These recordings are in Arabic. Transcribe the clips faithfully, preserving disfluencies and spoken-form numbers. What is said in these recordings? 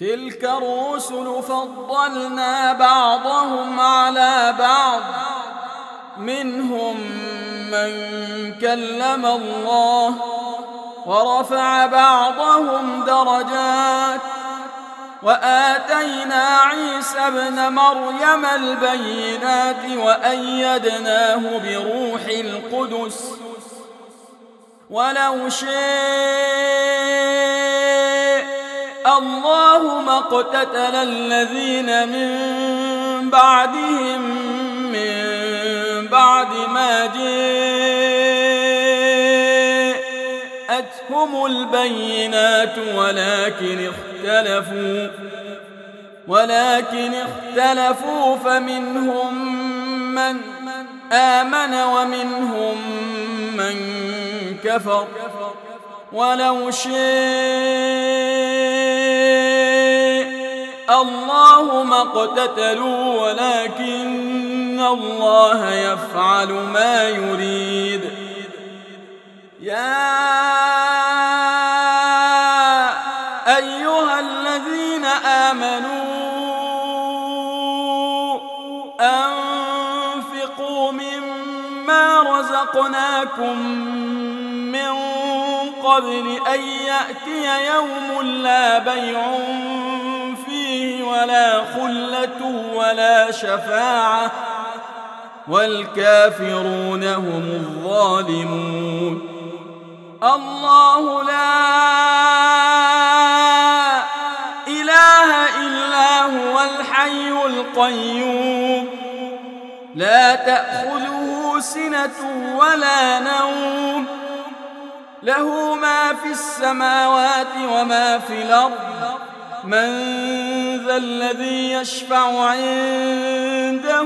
تلك الرسل فضلنا بعضهم على بعض منهم من كلم الله ورفع بعضهم درجات وآتينا عيسى ابن مريم البينات وأيدناه بروح القدس ولو شاء الله ما اقتتل الذين من بعدهم من بعد ما جاءتهم البينات ولكن اختلفوا ولكن اختلفوا فمنهم من آمن ومنهم من كفر ولو شاء الله ما اقتتلوا ولكن الله يفعل ما يريد. يا أيها الذين آمنوا أنفقوا مما رزقناكم من قبل أن يأتي يوم لا بيع فيه ولا خلة ولا شفاعة والكافرون هم الظالمون. الله لا إله إلا هو الحي القيوم لا تأخذه سنة ولا نوم له ما في السماوات وما في الأرض من ذا الذي يشفع عنده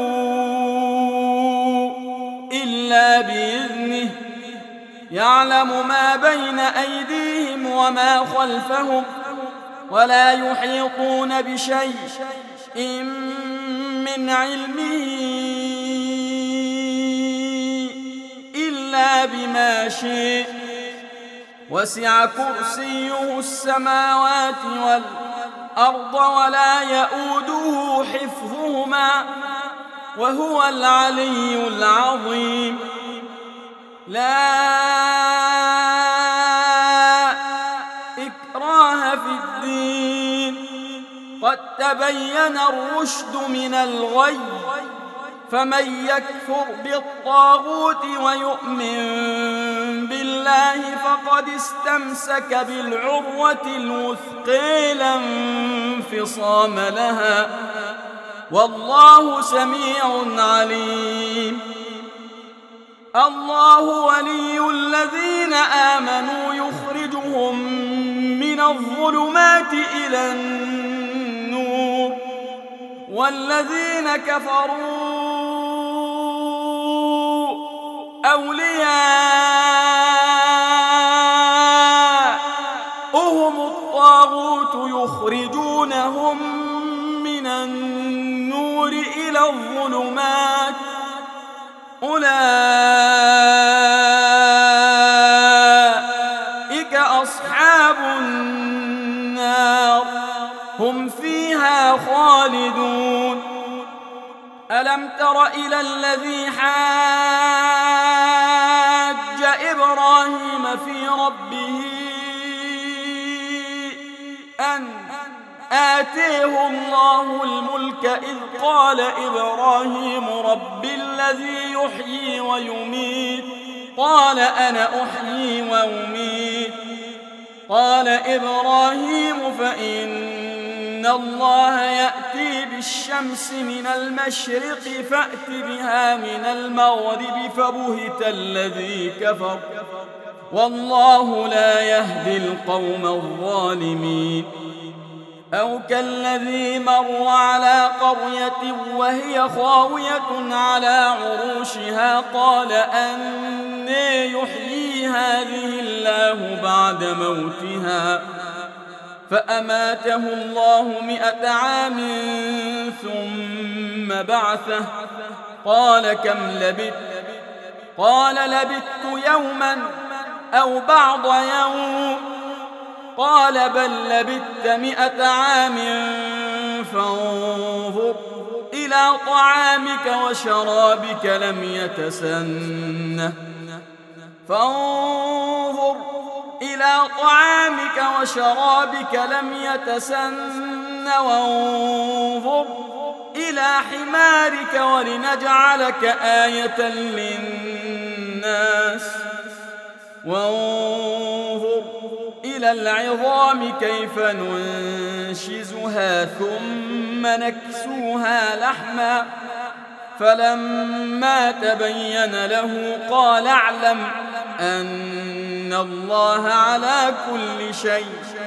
إلا بإذنه يعلم ما بين أيديهم وما خلفهم ولا يحيطون بشيء من علمه إلا بما شاء وسع كرسيه السماوات والأرض ولا يؤوده حفظهما وهو العلي العظيم. لا إكراه في الدين قد تبين الرشد من الغي فمن يكفر بالطاغوت ويؤمن بالله فقد استمسك بالعروة الوثقى لا انفصام لها والله سميع عليم. الله ولي الذين آمنوا يخرجهم من الظلمات إلى النور والذين كفروا أولياؤهم الطاغوت يخرجونهم من النور إلى الظلمات أولئك أصحاب النار هم فيها خالدون. ألم تر إلى الذي حاج إبراهيم في ربه أن آتيه الله الملك إذ قال إبراهيم رب الذي يحيي ويميت قال أنا أحيي وأميت قال إبراهيم فإن الله يأتي بالشمس من المشرق فأت بها من المغرب فبهت الذي كفر والله لا يهدي القوم الظالمين. أو كالذي مر على قرية وهي خاوية على عروشها قال أنى يحيي هذه الله بعد موتها فأماته الله مئة عام ثم بعثه قال كم لبثت قال لبثت يوما أو بعض يوم قال بل لبثت مئة عام فانظر إلى طعامك وشرابك لم يتسنه فانظر إلى طعامك وشرابك لم يتسن وانظر إلى حمارك ولنجعلك آية للناس وانظر إلى العظام كيف ننشزها ثم نكسوها لحما فلما تبين له قال اعلم أن الله على كل شيء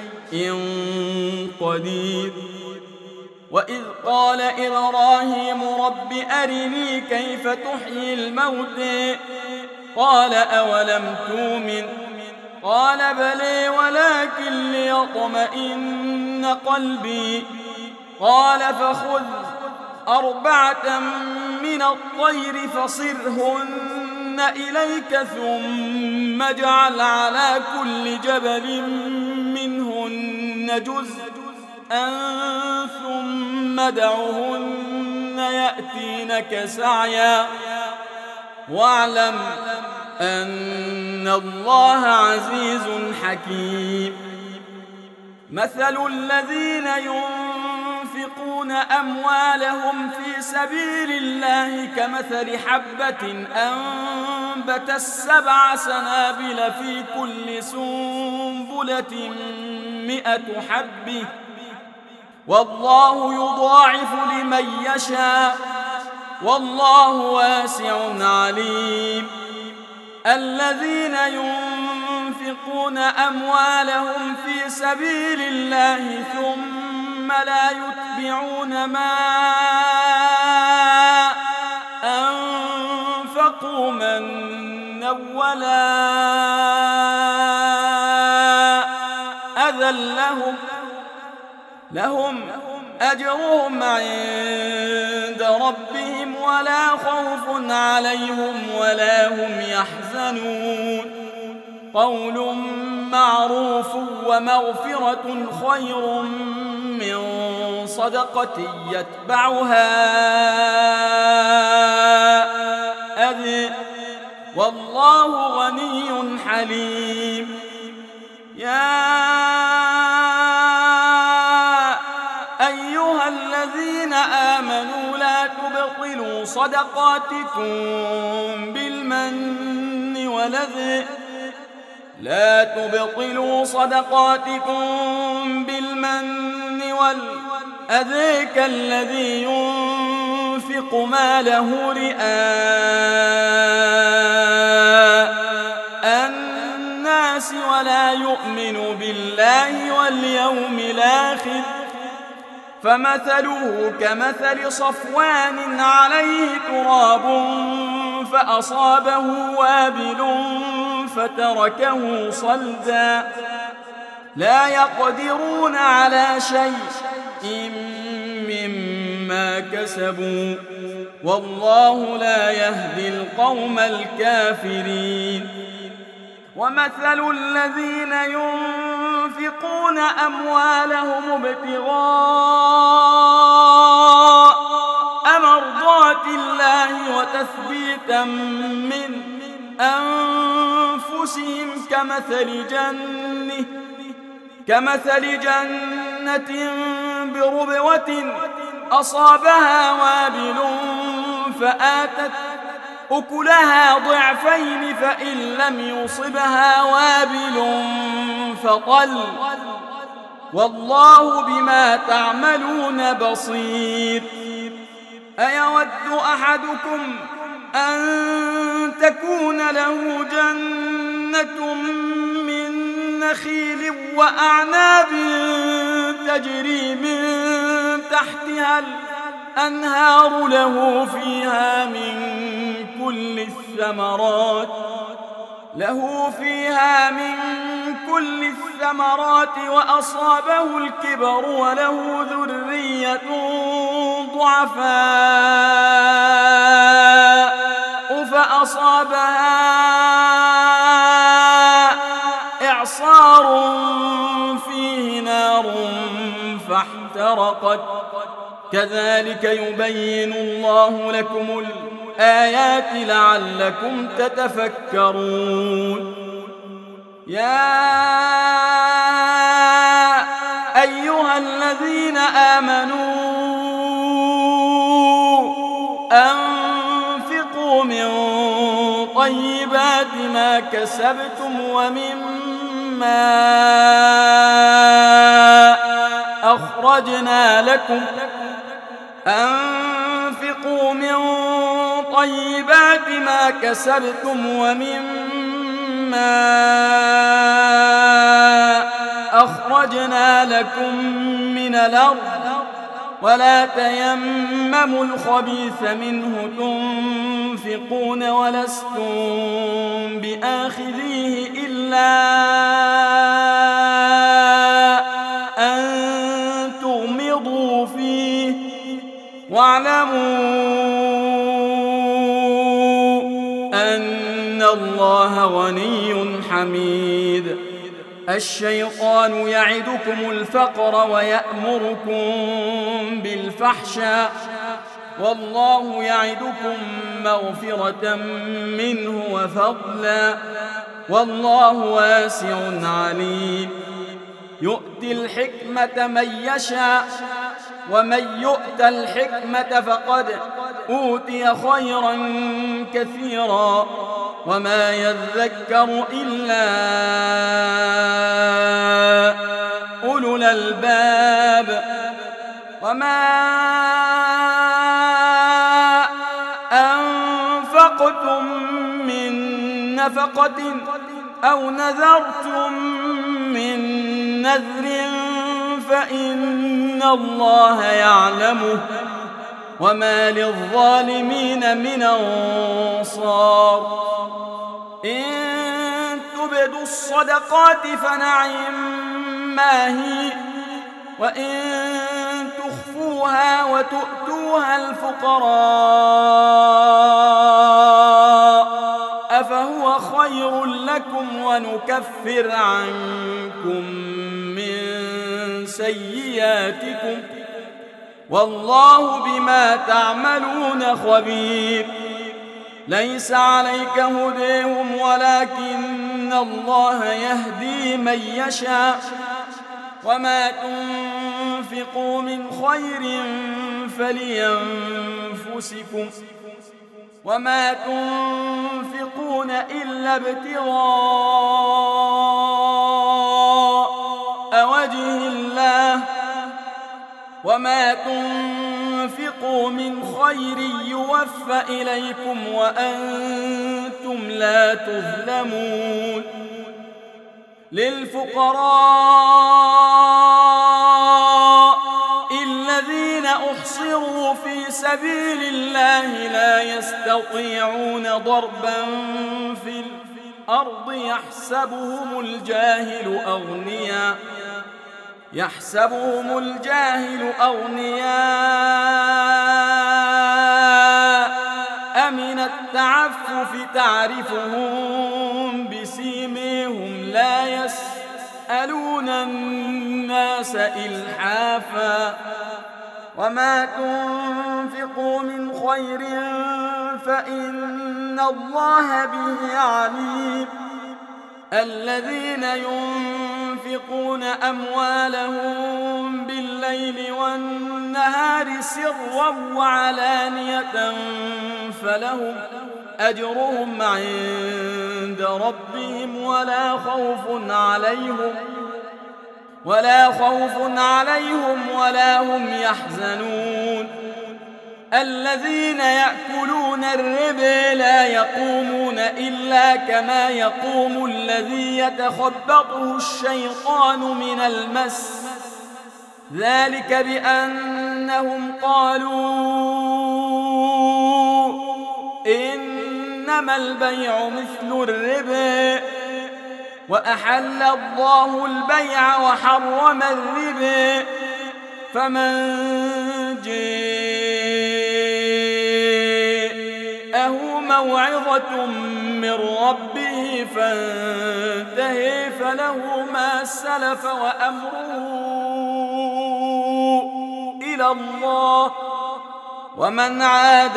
قدير. وإذ قال إبراهيم رب أرني كيف تحيي الموتى قال أولم تؤمن قال بلى ولكن ليطمئن قلبي قال فخذ أربعة من الطير فصرهن إليك ثم اجعل على كل جبل منهن جزءا ثم دعهن يأتينك سعيا واعلم أن الله عزيز حكيم. مثل الذين ينفقون أموالهم في سبيل الله كمثل حبة أنبتت سبع سنابل في كل سنبلة مئة حبة والله يضاعف لمن يشاء والله واسع عليم. الذين ينفقون أموالهم في سبيل الله ثم لا يتبعون ما أنفقوا منا ولا أذى لهم لهم أجرهم عند ربهم ولا خوف عليهم ولا هم يحزنون. قول معروف ومغفرة خير من صدقة يتبعها أذى والله غني حليم. يا أيها الذين آمنوا لا تبطلوا صدقاتكم بالمن والأذى لا تبطلوا صدقاتكم بالمن والأذى كالذي ينفق ماله رئاء الناس ولا يؤمن بالله واليوم الآخر فمثله كمثل صفوان عليه تراب فأصابه وابل فتركه صلدا لا يقدرون على شيء مما كسبوا والله لا يهدي القوم الكافرين. ومثل الذين ينفقون أموالهم ابتغاء مرضات الله وتثبيتا من أنفسهم كمثل جنة كمثل جنة بربوة أصابها وابل فآتت أكلها ضعفين فإن لم يصبها وابل فطل والله بما تعملون بصير. أيود أحدكم أن تكون له جنة من نخيل وأعناب تجري من تحتها الأنهار له فيها من كل الثمرات له فيها من كل الثمرات وأصابه الكبر وله ذرية ضعفاء فأصابها إعصار فاحترقت كذلك يبين الله لكم الآيات لعلكم تتفكرون يا أيها الذين آمنوا أنفقوا من طيبات ما كسبتم ومما أخرجنا لكم أنفقوا من طيبات ما كسبتم ومما أخرجنا لكم من الأرض ولا تيمموا الخبيث منه تنفقون ولستم بآخذيه إلا أن تغمضوا فيه واعلموا أن الله غني حميد الشيطان يعدكم الفقر ويأمركم بالفحشاء والله يعدكم مغفرة منه وفضلا والله واسع عليم يؤتي الحكمة من يشاء ومن يؤت الحكمة فقد أوتي خيرا كثيرا وما يذكر إلا أولو الألباب وما أنفقتم من نفقة أو نذرتم من نذر فإن الله يعلمه وما للظالمين من أنصار إن تبدوا الصدقات فنعما هي وإن تخفوها وتؤتوها الفقراء أفهو خير لكم ونكفر عنكم من سيئاتكم والله بما تعملون خبير ليس عليك هديهم ولكن الله يهدي من يشاء وما تنفقوا من خير فلينفسكم وما تنفقون إلا ابتغاء وجه الله وما تنفقوا من خير يوفى إليكم وأنتم لا تظلمون للفقراء الذين أحصروا في سبيل الله لا يستطيعون ضربا في الأرض يحسبهم الجاهل أغنياء يحسبهم الجاهل أغنياء من التعفف تعرفهم بسيميهم لا يسألون الناس إلحافا وما تنفقوا من خير فإن الله به عليم الذين ينفقون أموالهم بالليل والنهار سرا وعلانية فلهم أجرهم عند ربهم ولا خوف عليهم ولا خوف عليهم ولا هم يحزنون الذين يأكلون الربا لا يقومون إلا كما يقوم الذي يتخبطه الشيطان من المس ذلك بأنهم قالوا إنما البيع مثل الربا وأحل الله البيع وحرم الربا فمن جاءه موعظة من ربه فانتهي فله ما سلف وأمره إلى الله، ومن عاد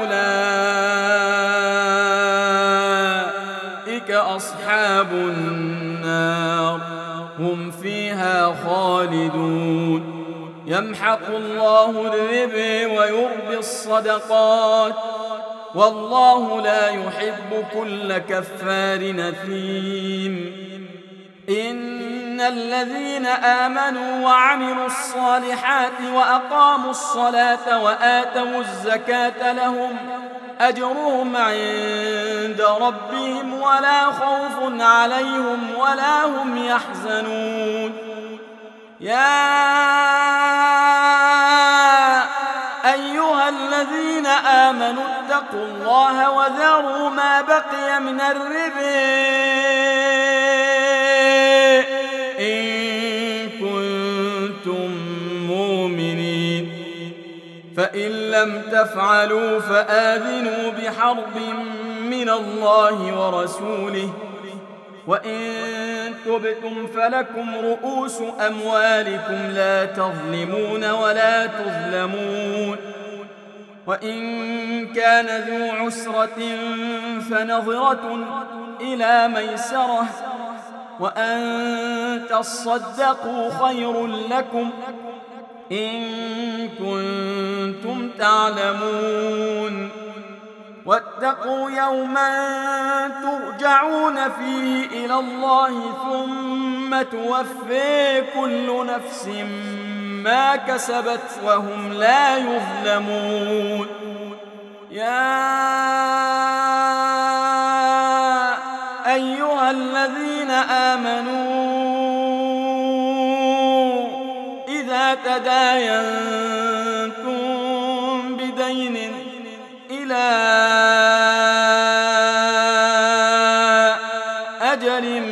فأولئك أصحاب النار هم فيها خالدون. يمحق الله الربا ويربي الصدقات، والله لا يحب كل كفار نثيم. إن الذين آمنوا وعملوا الصالحات وأقاموا الصلاة وآتوا الزكاة لهم أجرهم عند ربهم ولا خوف عليهم ولا هم يحزنون. يا أيها الذين آمنوا اتقوا الله وذروا ما بقي من الربا إن كنتم مؤمنين، فإن لم تفعلوا فآذنوا بحرب من الله ورسوله، وإن تبتم فلكم رؤوس أموالكم لا تظلمون ولا تظلمون. وإن كان ذو عسرة فنظرة إلى ميسرة، وأن تصدقوا خير لكم إن كنتم تعلمون. واتقوا يوما ترجعون فيه إلى الله ثم توفي كل نفس ما كسبت وهم لا يظلمون. يا أيها الذين آمنوا إذا تداينتم بدين إلى أجل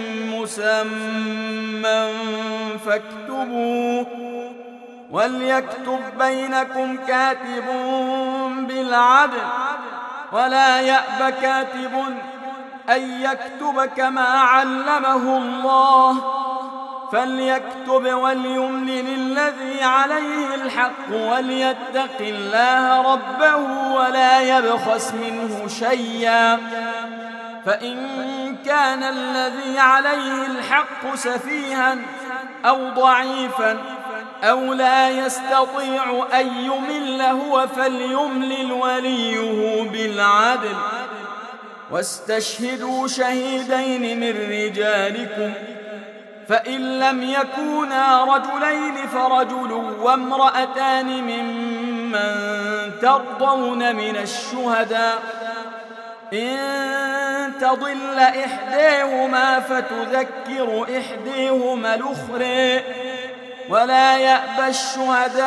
مسمى فاكتبوه، وليكتب بينكم كاتب بالعدل ولا يأب كاتب أن يكتب كما علمه الله، فليكتب وليملل الذي عليه الحق وليتق الله ربه ولا يبخس منه شيئا، فإن كان الذي عليه الحق سفيها أو ضعيفا أو لا يستطيع أن يمل هو فليملل وليه بالعدل، واستشهدوا شهيدين من رجالكم، فإن لم يكونا رجلين فرجل وامرأتان ممن ترضون من الشهداء، إن تضل إحداهما فتذكر إحداهما الأخرى، ولا يأبى الشهداء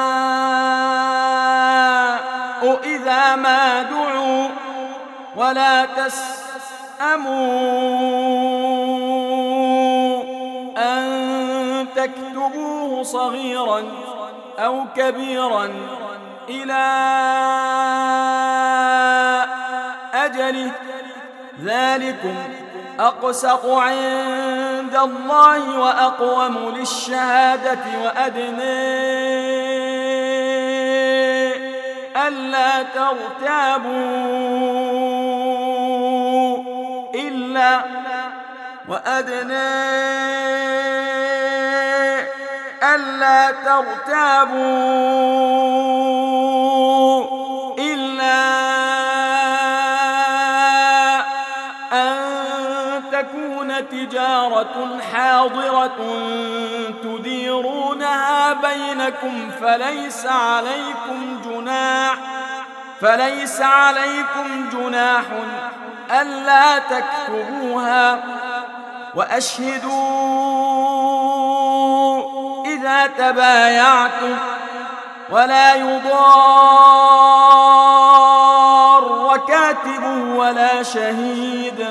إذا ما دعوا، ولا تسأموا أن تكتبوه صغيرا أو كبيرا إلى أجله، ذلكم أقسط عند الله وأقوم للشهادة وأدنى ألا ترتابوا إلا وأدنى ألا ترتابوا إلا أن تكون تجارة حاضرة تديرونها بينكم فليس عليكم جناح فليس عليكم جناح ألا تكتبوها، وأشهدوا إذا تبايعتم، ولا يضار كاتب ولا شهيد،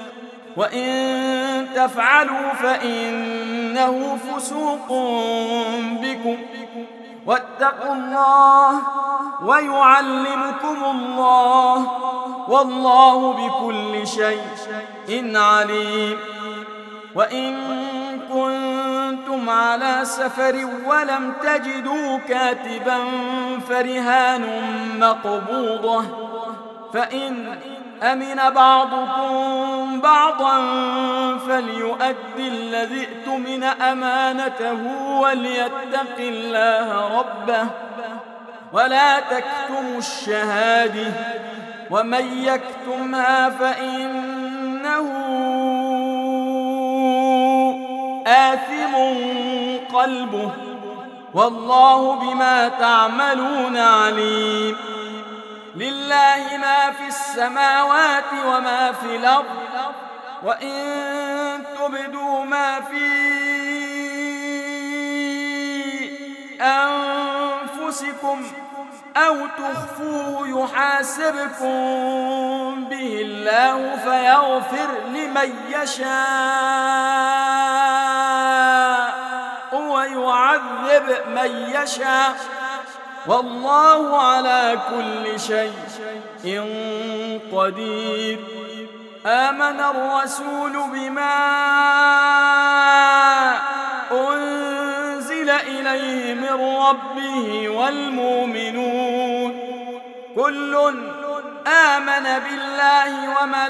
وإن تفعلوا فإنه فسوق بكم، واتقوا الله ويعلمكم الله، والله بكل شيء عليم. وإن كنتم كنتم على سفر ولم تجدوا كاتبا فرهان مقبوضة، فإن أمن بعضكم بعضا فليؤدي الذي ائتمن أمانته وليتق الله ربه ولا تكتموا الشهادة ومن يكتمها فإنه آثم قلبه والله بما تعملون عليم. لله ما في السماوات وما في الأرض، وإن تبدوا ما في أنفسكم أو تخفوه يحاسبكم به الله فيغفر لمن يشاء ويعذب من يشاء والله على كل شيء قدير. آمن الرسول بما أنزل إليه من ربه والمؤمنون كل آمن بالله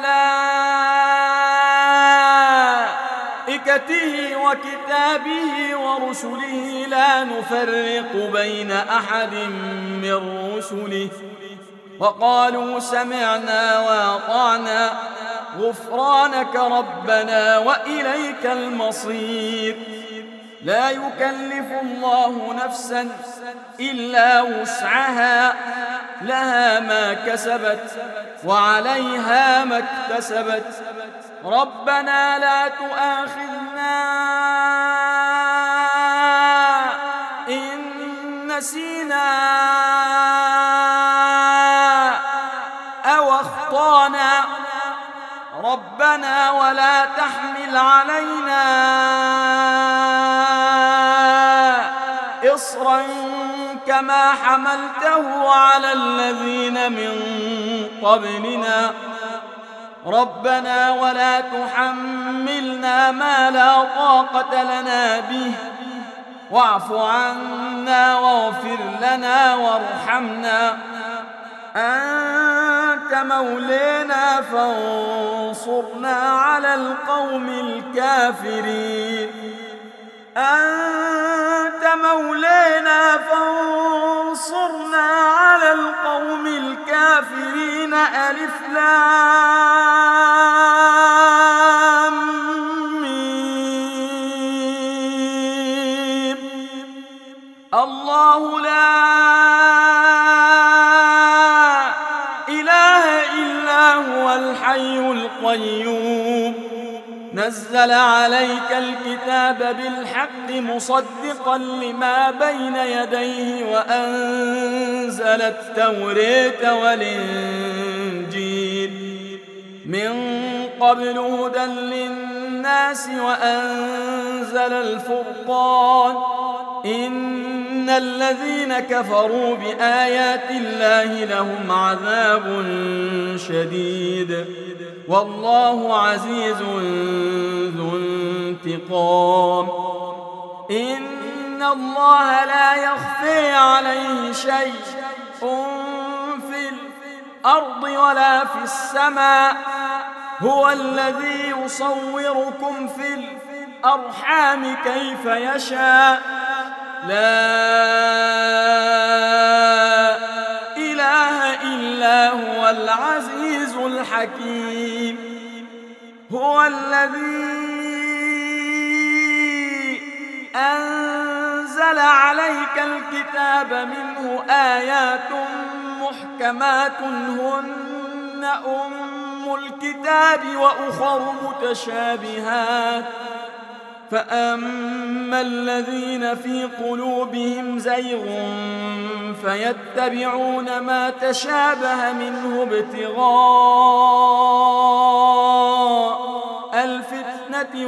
وملائكته وكتابه ورسله لا نفرق بين أحد من رسله وقالوا سمعنا وأطعنا غفرانك ربنا وإليك المصير. لا يكلف الله نفسا إلا وسعها لها ما كسبت وعليها ما اكتسبت ربنا لا تؤاخذنا إن نسينا أو أخطأنا ربنا ولا تحمل علينا إصرا كما حملته على الذين من قبلنا ربنا ولا تحملنا ما لا طاقة لنا به واعف عنا واغفر لنا وارحمنا أنت مولانا فانصرنا على القوم الكافرين. أنت مولانا فانصرنا على القوم الكافرين. ألف لام ميم. الله لا هو الحي القيوم نزل عليك الكتاب بالحق مصدقا لما بين يديه وأنزل التوراة والإنجيل من قبل هدى للناس وأنزل الفرقان إن الذين كفروا بآيات الله لهم عذاب شديد والله عزيز ذو انتقام. إن الله لا يخفي عليه شيء في الأرض ولا في السماء هو الذي يصوركم في الأرحام كيف يشاء لا إله إلا هو العزيز الحكيم. هو الذي أنزل عليك الكتاب منه آيات محكمات هن أم الكتاب وأخر متشابهات فأما الذين في قلوبهم زيغ فيتبعون ما تشابه منه ابتغاء الفتنة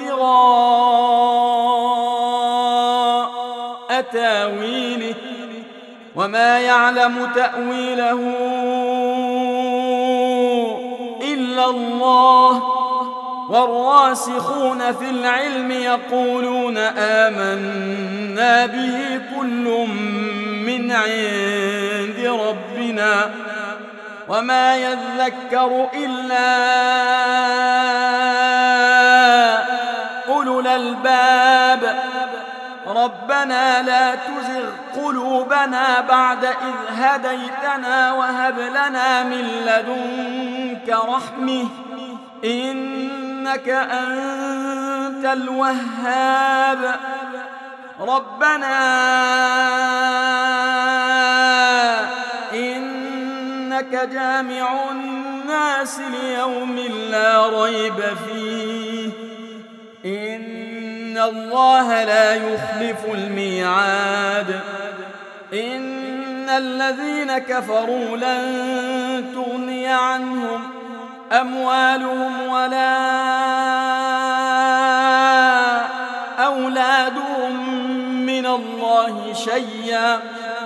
وابتغاء تاويله وما يعلم تأويله إلا الله والراسخون في العلم يقولون آمنا به كل من عند ربنا وما يذكر إلا أولو الألباب ربنا لا تزغ قلوبنا بعد إذ هديتنا وهب لنا من لدنك رحمة إنك أنت الوهاب ربنا إنك جامع الناس ليوم لا ريب فيه إن الله لا يخلف الميعاد إن الذين كفروا لن تغني عنهم أموالهم ولا أولادهم من الله شيئا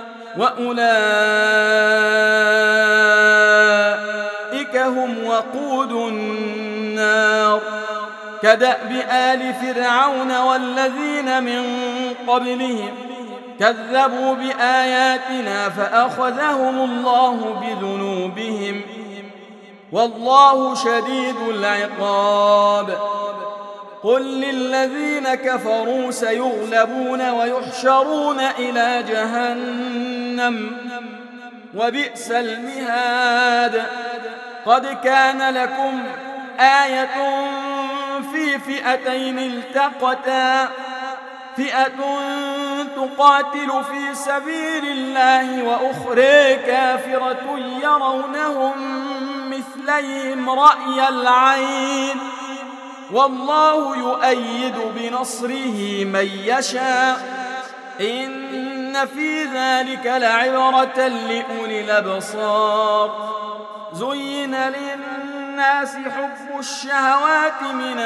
وأولئك هم وقود النار كدأب آل فرعون والذين من قبلهم كذبوا بآياتنا فأخذهم الله بذنوبهم والله شديد العقاب قل للذين كفروا سيغلبون ويحشرون إلى جهنم وبئس المهاد قد كان لكم آية في فئتين التقتا فئة تقاتل في سبيل الله وأخرى كافرة يرونهم مثليهم رأي العين والله يؤيد بنصره من يشاء إن في ذلك لعبرة لأولي الأبصار زين للناس حب الشهوات من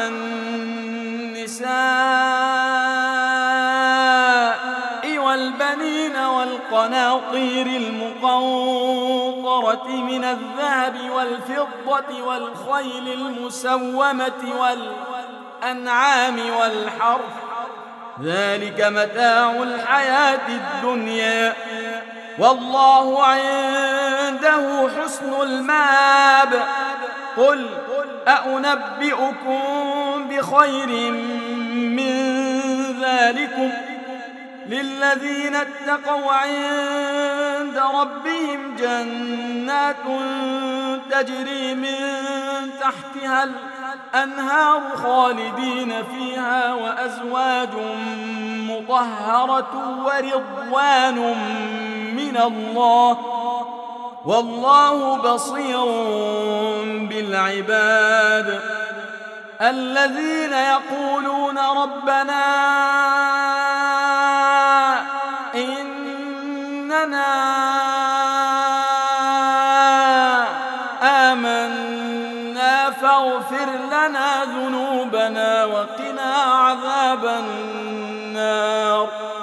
النساء والبنين والقناطير المقنطرة من الذهب والفضة والخيل المسومة والأنعام والحرث ذلك متاع الحياة الدنيا والله عنده حسن المآب قل أأنبئكم بخير من ذلكم للذين اتقوا عند ربهم جنات تجري من تحتها الأنهار خالدين فيها وأزواج مطهرة ورضوان من الله والله بصير بالعباد الذين يقولون ربنا إننا آمنا فاغفر لنا ذنوبنا وقنا عذاب النار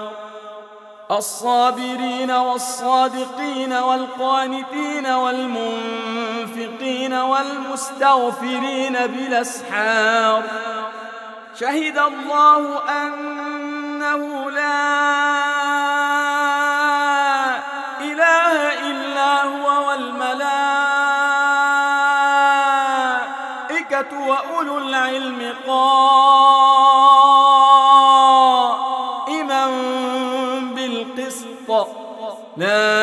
الصابرين والصادقين والقانتين والمنفقين والمستغفرين بالأسحار شهد الله أنه لا إله إلا هو والملائكة وأولو العلم قائما بالقسط لا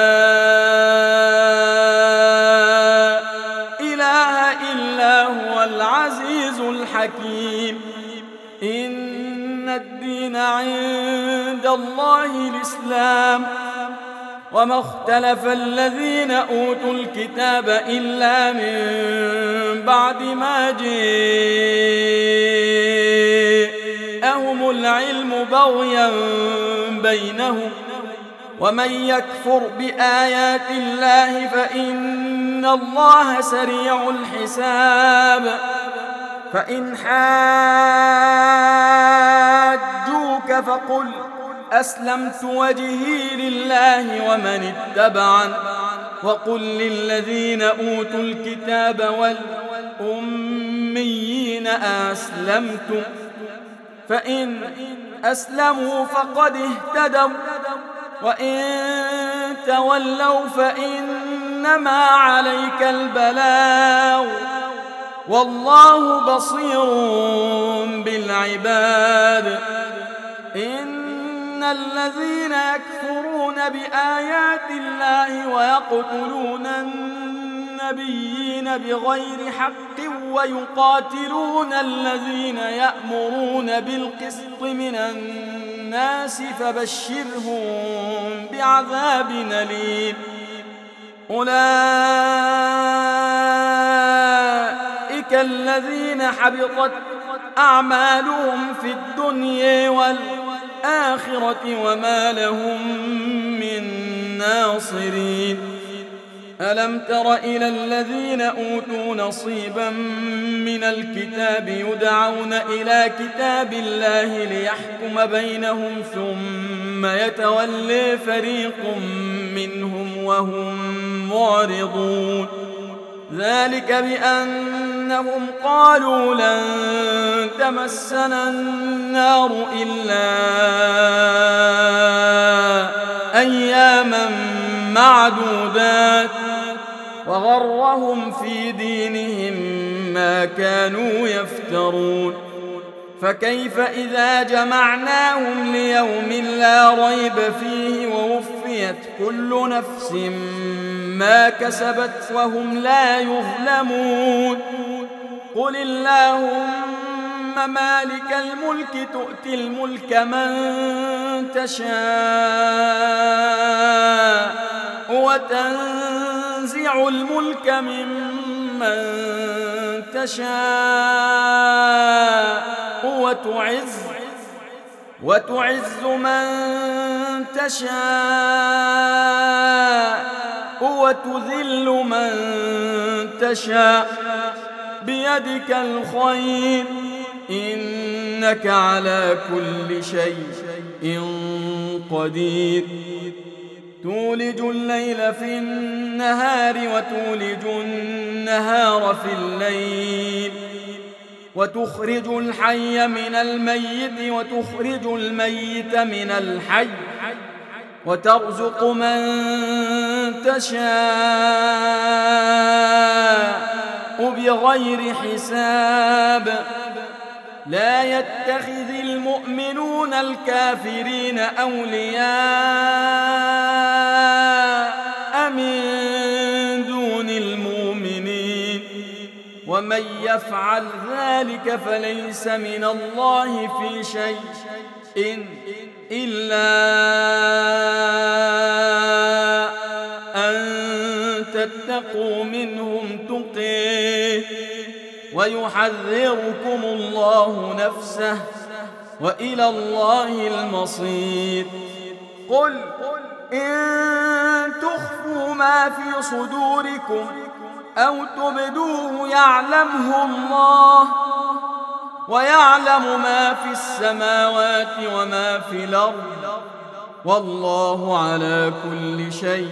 إله إلا هو العزيز الحكيم إن الدين عند الله الإسلام وما اختلف الذين أوتوا الكتاب إلا من بعد ما جاءهم العلم بغيا بينهم ومن يكفر بآيات الله فإن الله سريع الحساب فإن حاجوك فقل أسلمت وجهي لله ومن اتبعن وقل للذين أوتوا الكتاب والأميين للذين أسلمتم فإن أسلموا فقد اهتدوا وإن تولوا فإنما عليك البلاغ والله بصير بالعباد. إن الذين يكفرون بآيات الله ويقتلون النبيين بغير حق ويقاتلون الذين يأمرون بالقسط من الناس فبشرهم بعذاب أليم. أولئك الذين حبطت أعمالهم في الدنيا والآخرة وما لهم من ناصرين. ألم تر إلى الذين أوتوا نصيبا من الكتاب يدعون إلى كتاب الله ليحكم بينهم ثم يتولي فريق منهم وهم معرضون. ذلك بأنهم قالوا لن تمسنا النار إلا أياما معدودات وغرهم في دينهم ما كانوا يفترون. فكيف إذا جمعناهم ليوم لا ريب فيه ووفيت كل نفس ما كسبت وهم لا يظلمون. قل اللهم مالك الملك تؤتي الملك من تشاء وتنزع الملك ممن تشاء وتعز وتعز من تشاء وتذل من تشاء بيدك الخير إنك على كل شيء قدير. تولج الليل في النهار وتولج النهار في الليل وتخرج الحي من الميت وتخرج الميت من الحي وترزق من تشاء بغير حساب. لا يتخذ المؤمنون الكافرين أولياء من دون المؤمنين ومن يفعل ذلك فليس من الله في شيء إن إلا أن تتقوا منهم تقيه ويحذركم الله نفسه وإلى الله المصير. قل إن تخفوا ما في صدوركم أو تبدوه يعلمه الله ويعلم ما في السماوات وما في الأرض والله على كل شيء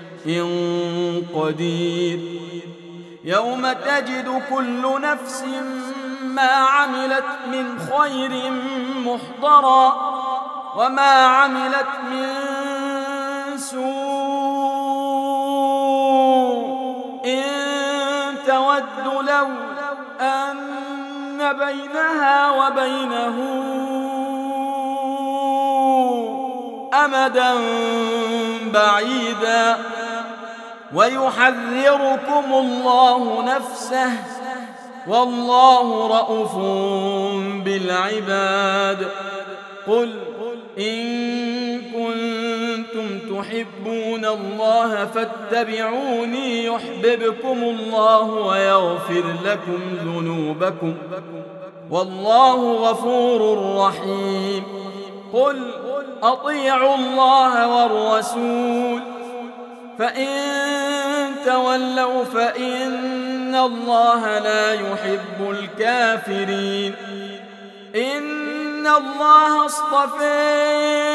قدير. يوم تجد كل نفس ما عملت من خير محضرا وما عملت من سوء إن تود لو أن بينها وبينه أمدا بعيدا ويحذركم الله نفسه والله رءوف بالعباد. قل إن كنتم تحبون الله فاتبعوني يحببكم الله ويغفر لكم ذنوبكم والله غفور رحيم. قل أطيعوا الله والرسول فإن تولوا فإن الله لا يحب الكافرين. إن الله اصطفى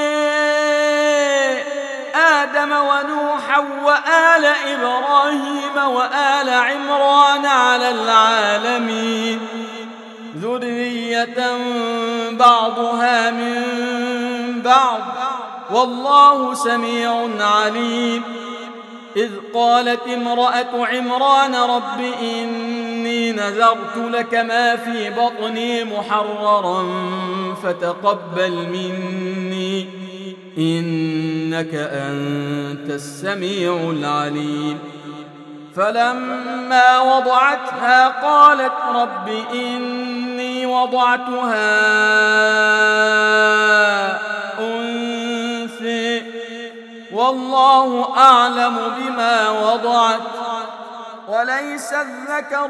آدم ونوحا وآل إبراهيم وآل عمران على العالمين ذرية بعضها من بعض والله سميع عليم. إذ قالت امرأة عمران رب إني نذرت لك ما في بطني محررا فتقبل مني إنك أنت السميع العليم. فلما وضعتها قالت رب إني وضعتها أنثى والله أعلم بما وضعت وليس الذكر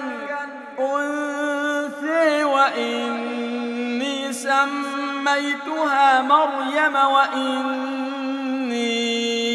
كالأنثى وإني سميتها مريم وإني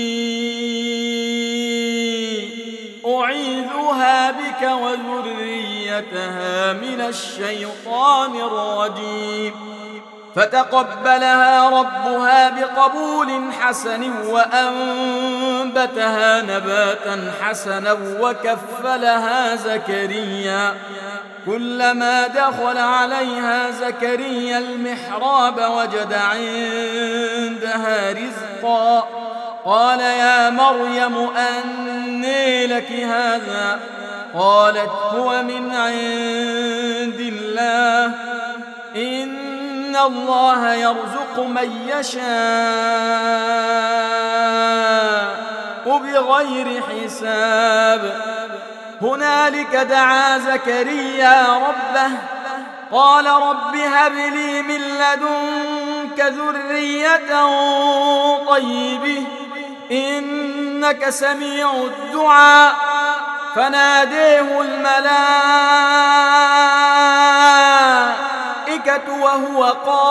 أعيذها بك وذريتها من الشيطان الرجيم. فتقبلها ربها بقبول حسن وأنبتها نباتا حسنا وكفلها زكريا. كلما دخل عليها زكريا المحراب وجد عندها رزقا قال يا مريم أنى لك هذا قالت هو من عند الله إن الله يرزق من يشاء بغير حساب. هنالك دعا زكريا ربه قال رب هب لي من لدنك ذرية طيبة إنك سميع الدعاء. فناديه الملائكة وهو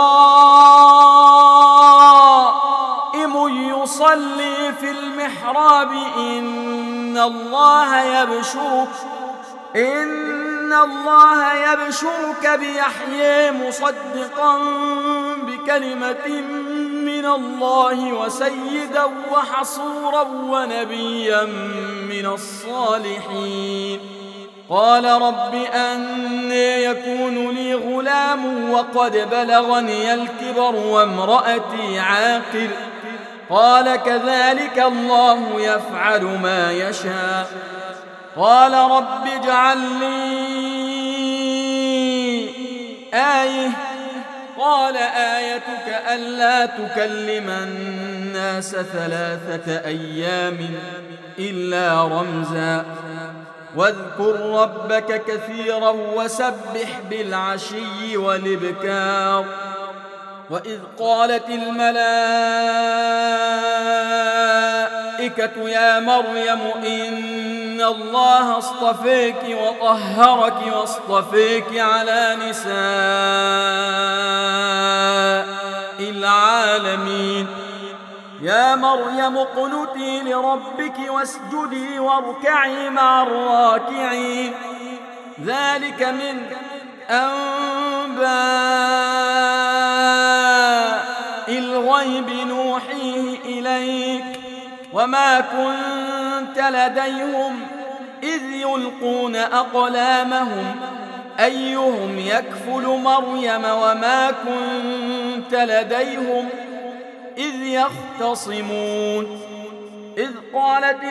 قائم يصلي في المحراب إن الله يبشرك إن الله يبشرك بيحيى مصدقا بكلمة من الله وسيدا وحصورا ونبيا من الصالحين. قال رب أنى يكون لي غلام وقد بلغني الكبر وامرأتي عاقر قال كذلك الله يفعل ما يشاء. قال رب اجعل لي آية قال آيتك ألا تكلم الناس ثلاثة أيام إلا رمزا واذكر ربك كثيرا وسبح بالعشي والإبكار. وإذ قالت الملائكة يا مريم إن الله اصطفيك وطهرك واصطفيك على نساء العالمين. يا مريم اقنتي لربك واسجدي واركعي مع الراكعين. ذلك من أنباء الغيب نوحيه إليك وما كنت لديهم إذ يلقون أقلامهم أيهم يكفل مريم وما كنت لديهم إذ يختصمون. إذ قالت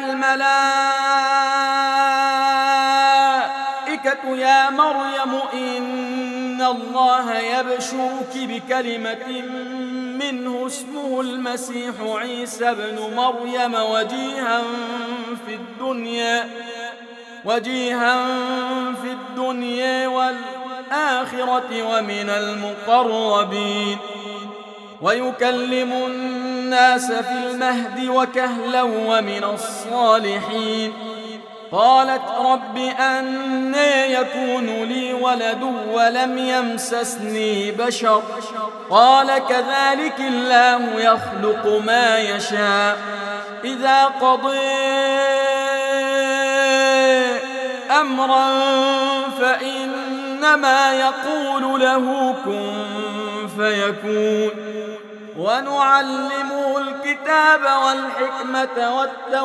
الملائكة يا مريم إن الله يبشرك بكلمة منه اسمه المسيح عيسى بن مريم وجيها في الدنيا وجيها في الدنيا والآخرة ومن المقربين ويكلم الناس في المهد وكهلا ومن الصالحين. قالت رب أنى يكون لي ولد ولم يمسسني بشر قال كذلك الله يخلق ما يشاء إذا قضى أمرا فإنما يقول له كن فيكون. ونعلمه الكتاب والحكمة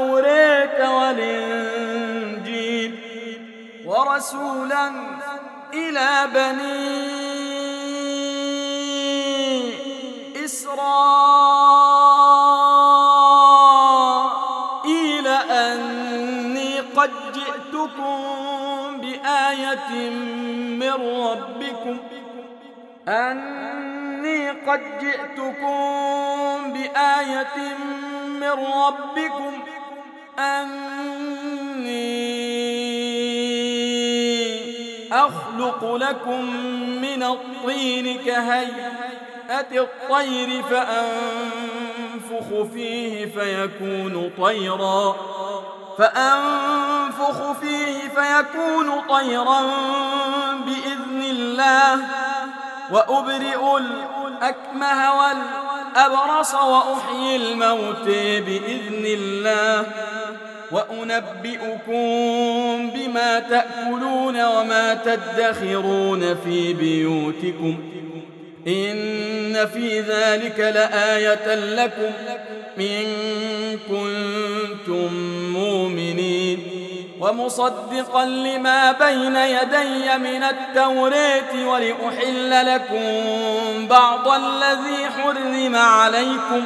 والتوراة والإنجيل ورسولا إلى بني إسرائيل أني قد جئتكم بآية من ربكم أني قد جئتكم بآية من ربكم أني أخلق لكم من الطين كهيئة الطير فأنفخ فيه فيكون طيرا فأنفخ فيه فيكون طيرا بإذن الله وأبرئ الأكمه والأبرص وأحيي الموت بإذن الله وأنبئكم بما تأكلون وما تدخرون في بيوتكم إن في ذلك لآية لكم إن كنتم مؤمنين ومصدقا لما بين يدي من التوراة ولأحل لكم بعض الذي حرم عليكم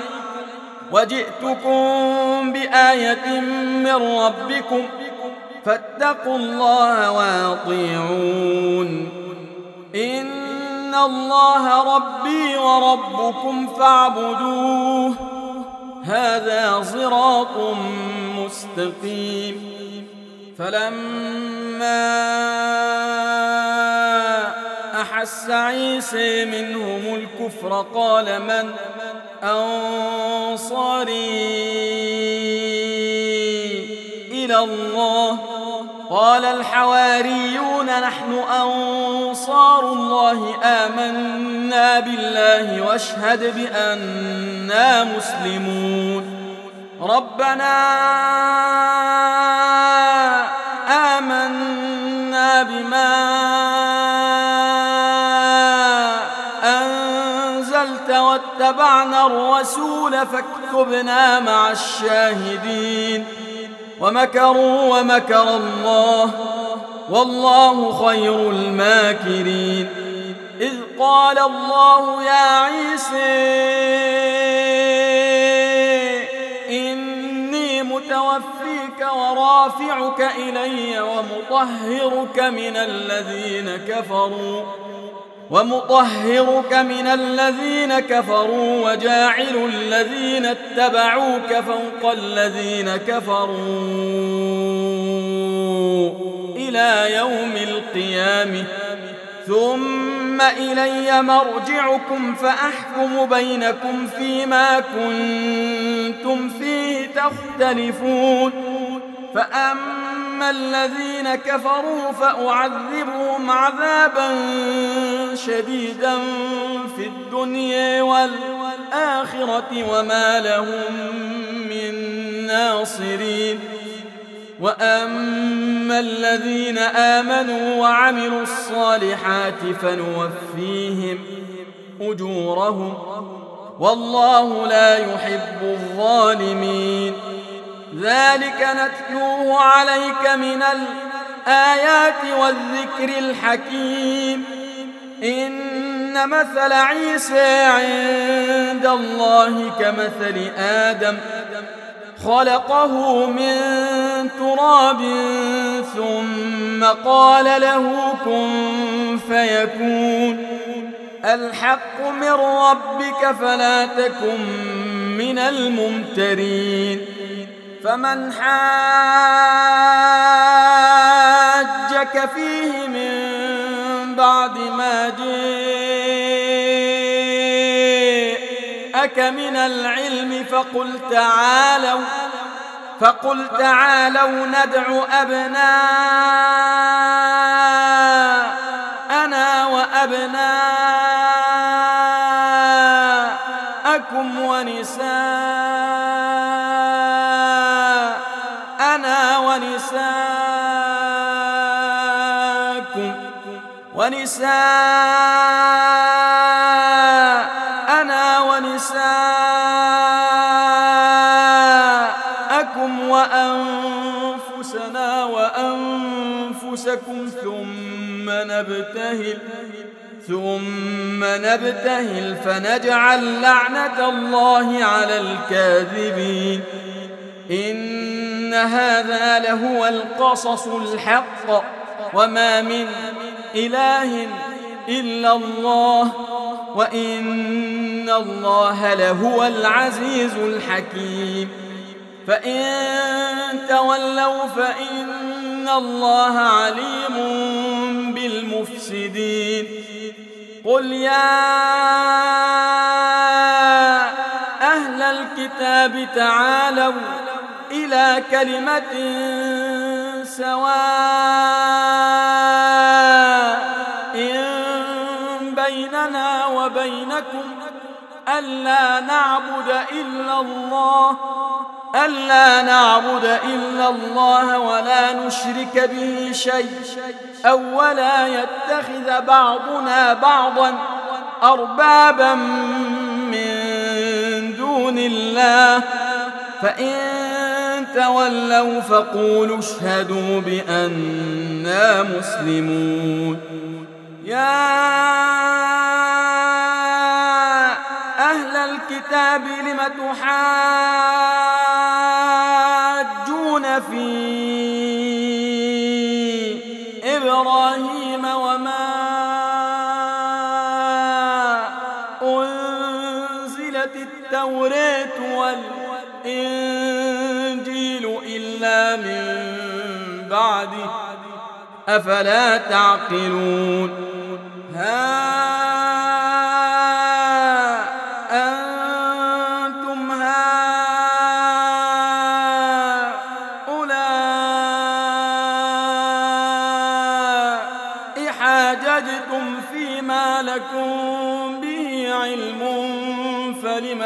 وجئتكم بآية من ربكم فاتقوا الله وأطيعون إن الله ربي وربكم فاعبدوه هذا صراط مستقيم فلما أحس عيسى منهم الكفر قال من أنصاري إلى الله قال الحواريون نحن أنصار الله آمنا بالله واشهد بأننا مسلمون ربنا آمنا بما أنزلت واتبعنا الرسول فاكتبنا مع الشاهدين ومكروا ومكر الله والله خير الماكرين إذ قال الله يا عيسى إني متوفيك ورافعك إلي ومطهرك من الذين كفروا ومطهرك من الذين كفروا وجاعل الذين اتبعوك فوق الذين كفروا إلى يوم القيامة ثم إلي مرجعكم فأحكم بينكم فيما كنتم فيه تختلفون فأما الذين كفروا فأعذبهم عذابا شديدا في الدنيا والآخرة وما لهم من ناصرين وأما الذين آمنوا وعملوا الصالحات فنوفيهم أجورهم والله لا يحب الظالمين ذلك نتلوه عليك من الآيات والذكر الحكيم إن مثل عيسى عند الله كمثل آدم خلقه من تراب ثم قال له كن فيكون الحق من ربك فلا تكن من الممترين فمن حاجك فيه من بعد ما جاءك من العلم فقل تعالوا فقل تعالوا ندع أبناءنا وأبناءكم ونساءنا ونساءكم ونساءنا ونساءكم وأنفسنا وأنفسكم ثم نبتهل ثم نبتهل فنجعل لعنة الله على الكاذبين إن هذا لهو القصص الحق وما من إله إلا الله وإن الله لهو العزيز الحكيم فإن تولوا فإن الله عليم بالمفسدين قل يا أهل الكتاب تعالوا إلى كلمة سواء بيننا وبينكم ألا نعبد إلا الله ألا نعبد إلا الله ولا نشرك به شيء أو ولا يتخذ بعضنا بعضا أربابا من دون الله فإن تولوا فقولوا اشهدوا بأننا مسلمون يا أهل الكتاب لم تحاجون في إبراهيم وما أنزلت التوراة والإنجيل إلا من بعده أفلا تعقلون ها أنتم هؤلاء حاججتم فيما لكم به علم فلم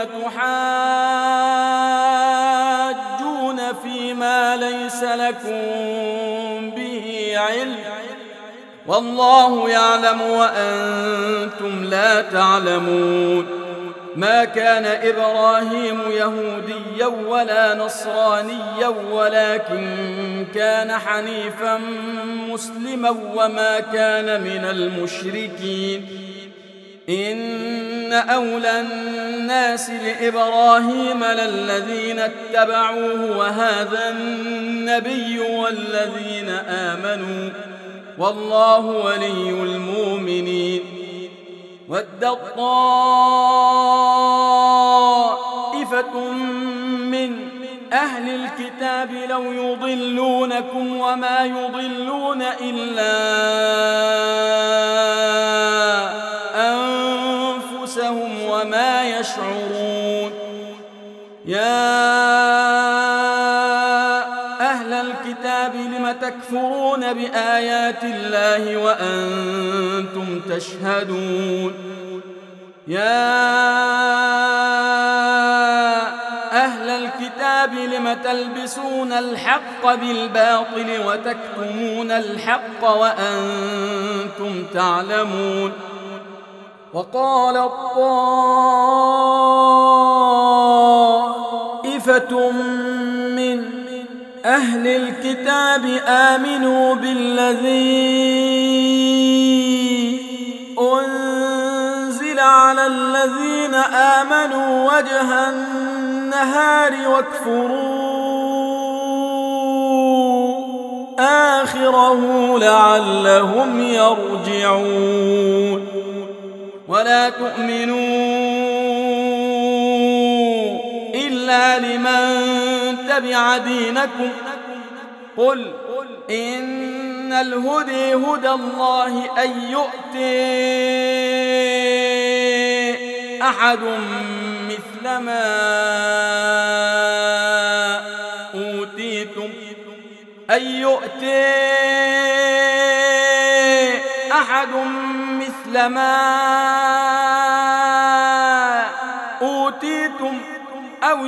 تحاجون فيما ليس لكم به علم والله يعلم وأنتم لا تعلمون ما كان إبراهيم يهوديا ولا نصرانيا ولكن كان حنيفا مسلما وما كان من المشركين إن أولى الناس لإبراهيم للذين اتبعوه وهذا النبي والذين آمنوا والله ولي المؤمنين ودت طائفة من أهل الكتاب لو يضلونكم وما يضلون إلا أنفسهم وما يشعرون يا أهل الكتاب لم تكفرون بآيات الله وأنتم تشهدون يا أهل الكتاب لم تلبسون الحق بالباطل وتكتمون الحق وأنتم تعلمون وقال طائفة من أهل الكتاب آمنوا بالذي أنزل على الذين آمنوا وجه النهار واكفروا آخره لعلهم يرجعون ولا تؤمنوا إلا لمن تبع دينكم قل إن الهدي هدى الله أن يؤتي أحد مثل ما أوتيتم أن يؤتي أحد مثل ما أوتيتم أو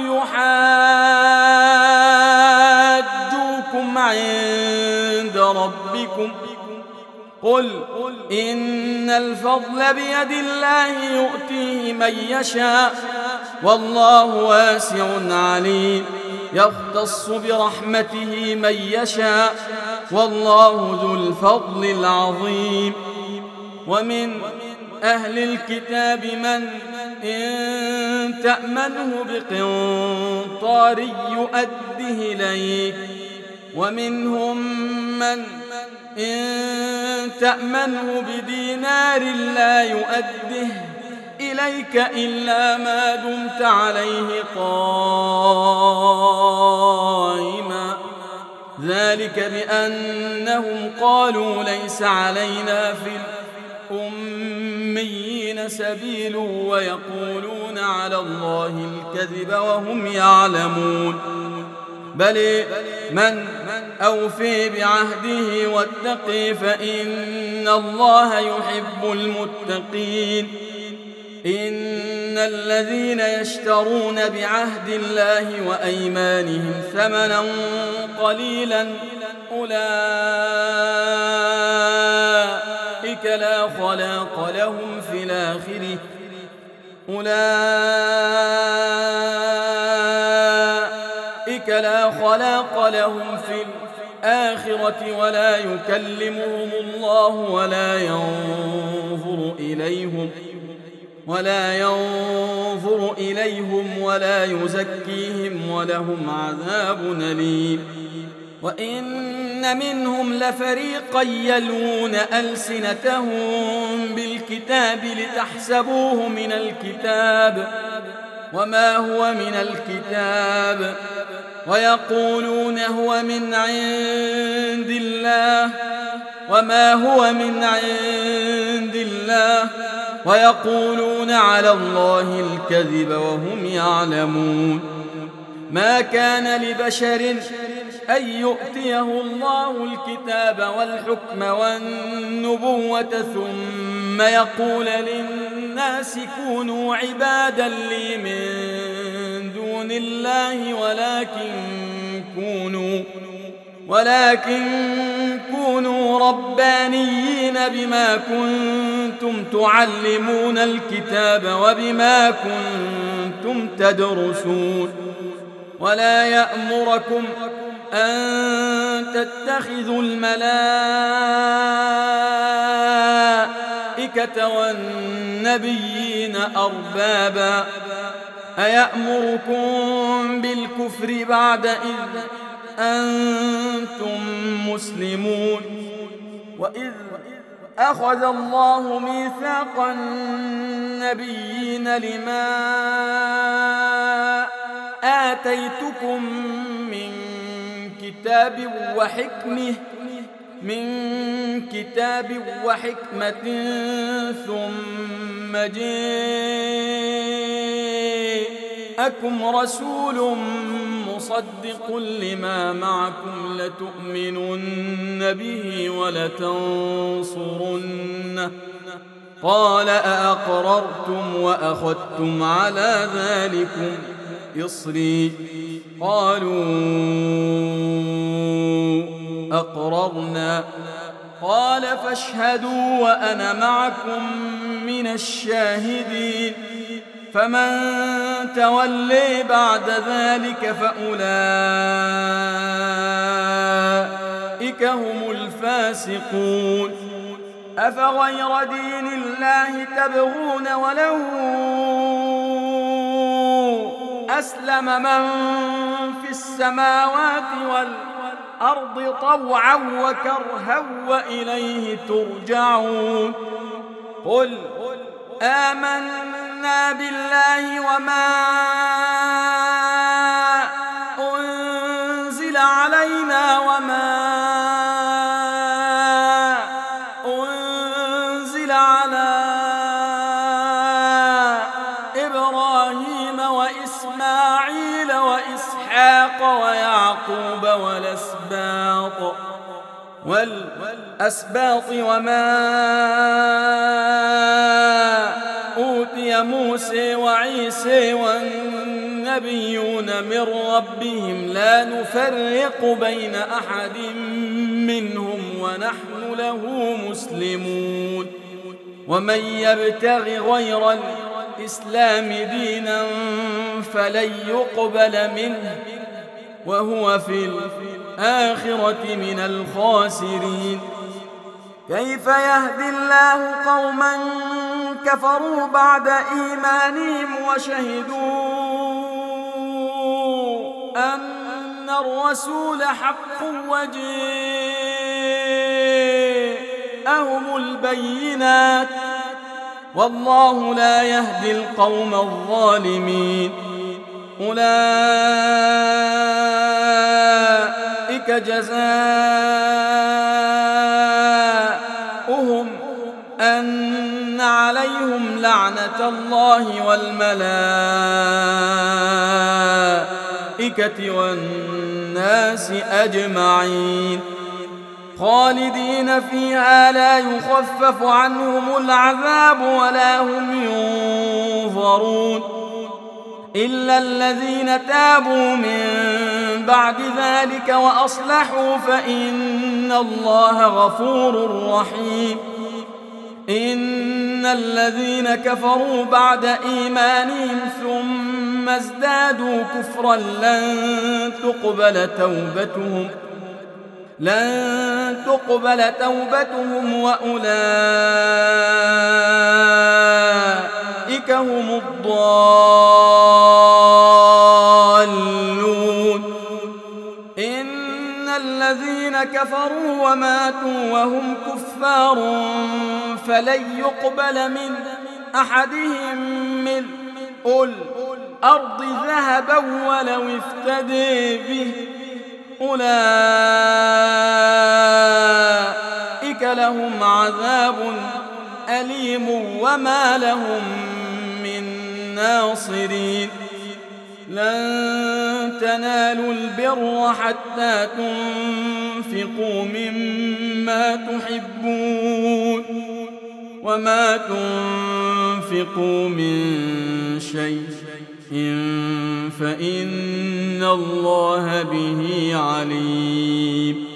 يحاجوكم عند ربكم قل إن الفضل بيد الله يؤتيه من يشاء والله واسع عليم يختص برحمته من يشاء والله ذو الفضل العظيم. ومن أهل الكتاب من إن تأمنه بقنطار يؤده إليك، ومنهم من إن تأمنه بدينار لا يؤده إليك إلا ما دمت عليه قائما، ذلك بأنهم قالوا ليس علينا في الأميين سبيل ويقولون على الله الكذب وهم يعلمون. بل من أوفي بعهده واتقي فإن الله يحب المتقين. إن الذين يشترون بعهد الله وأيمانهم ثمنا قليلا أولئك لا خلاق لهم في الآخرة أولئك لا خلاق لهم في الآخرة ولا يكلمهم الله ولا ينظر إليهم ولا ينظر إليهم ولا يزكيهم ولهم عذاب أليم. وإن منهم لفريقا يلوون ألسنتهم بالكتاب لتحسبوه من الكتاب وما هو من الكتاب ويقولون هو من عند الله وما هو من عند الله ويقولون على الله الكذب وهم يعلمون. ما كان لبشر أن يؤتيه الله الكتاب والحكم والنبوة ثم يقول للناس كونوا عبادا لي من دون الله ولكن كونوا ولكن كونوا ربانيين بما كنتم تعلمون الكتاب وبما كنتم تدرسون. ولا يأمركم أن تتخذوا الملائكة والنبيين أربابا أيأمركم بالكفر بعد إذ أنتم مسلمون. وإذ أخذ الله ميثاق النبيين لما آتيتكم من كتاب وحكمة من كتاب وحكمة ثم جاءكم رسول مصدق لما معكم لتؤمنن به ولتنصرنه قال أأقررتم وأخذتم على ذلكم إصري قالوا أقررنا قال فاشهدوا وأنا معكم من الشاهدين. فمن تولي بعد ذلك فأولئك هم الفاسقون. أفغير دين الله تبغون وله أسلم من في السماوات والأرض طوعا وكرها وإليه ترجعون. قل آمنا بالله وما أنزل علينا وما أنزل على إبراهيم وإسماعيل وإسحاق ويعقوب والأسباط والأسباط وما أوتي موسى وعيسى والنبيون من ربهم لا نفرق بين أحد منهم ونحن له مسلمون. ومن يبتغ غير الإسلام دينا فلن يقبل منه وهو في الآخرة من الخاسرين. كيف يهدي الله قوما كفروا بعد إيمانهم وشهدوا أن الرسول حق وجاءهم البينات والله لا يهدي القوم الظالمين. أولئك جزاؤهم أن عليهم لعنة الله والملائكة والناس أجمعين خالدين فيها لا يخفف عنهم العذاب ولا هم ينظرون إلا الذين تابوا من بعد ذلك وأصلحوا فإن الله غفور رحيم. إن الذين كفروا بعد إيمانهم ثم ازدادوا كفرا لن تقبل توبتهم لن تقبل توبتهم وأولئك هم الضالون. إن الذين كفروا وماتوا وهم كفار فلن يقبل من أحدهم ملء الأرض ذهبا ولو افتدي به أولئك لهم عذاب أليم وما لهم من ناصرين. لن تنالوا البر حتى تنفقوا مما تحبون وما تنفقوا من شيء فإن الله به عليم.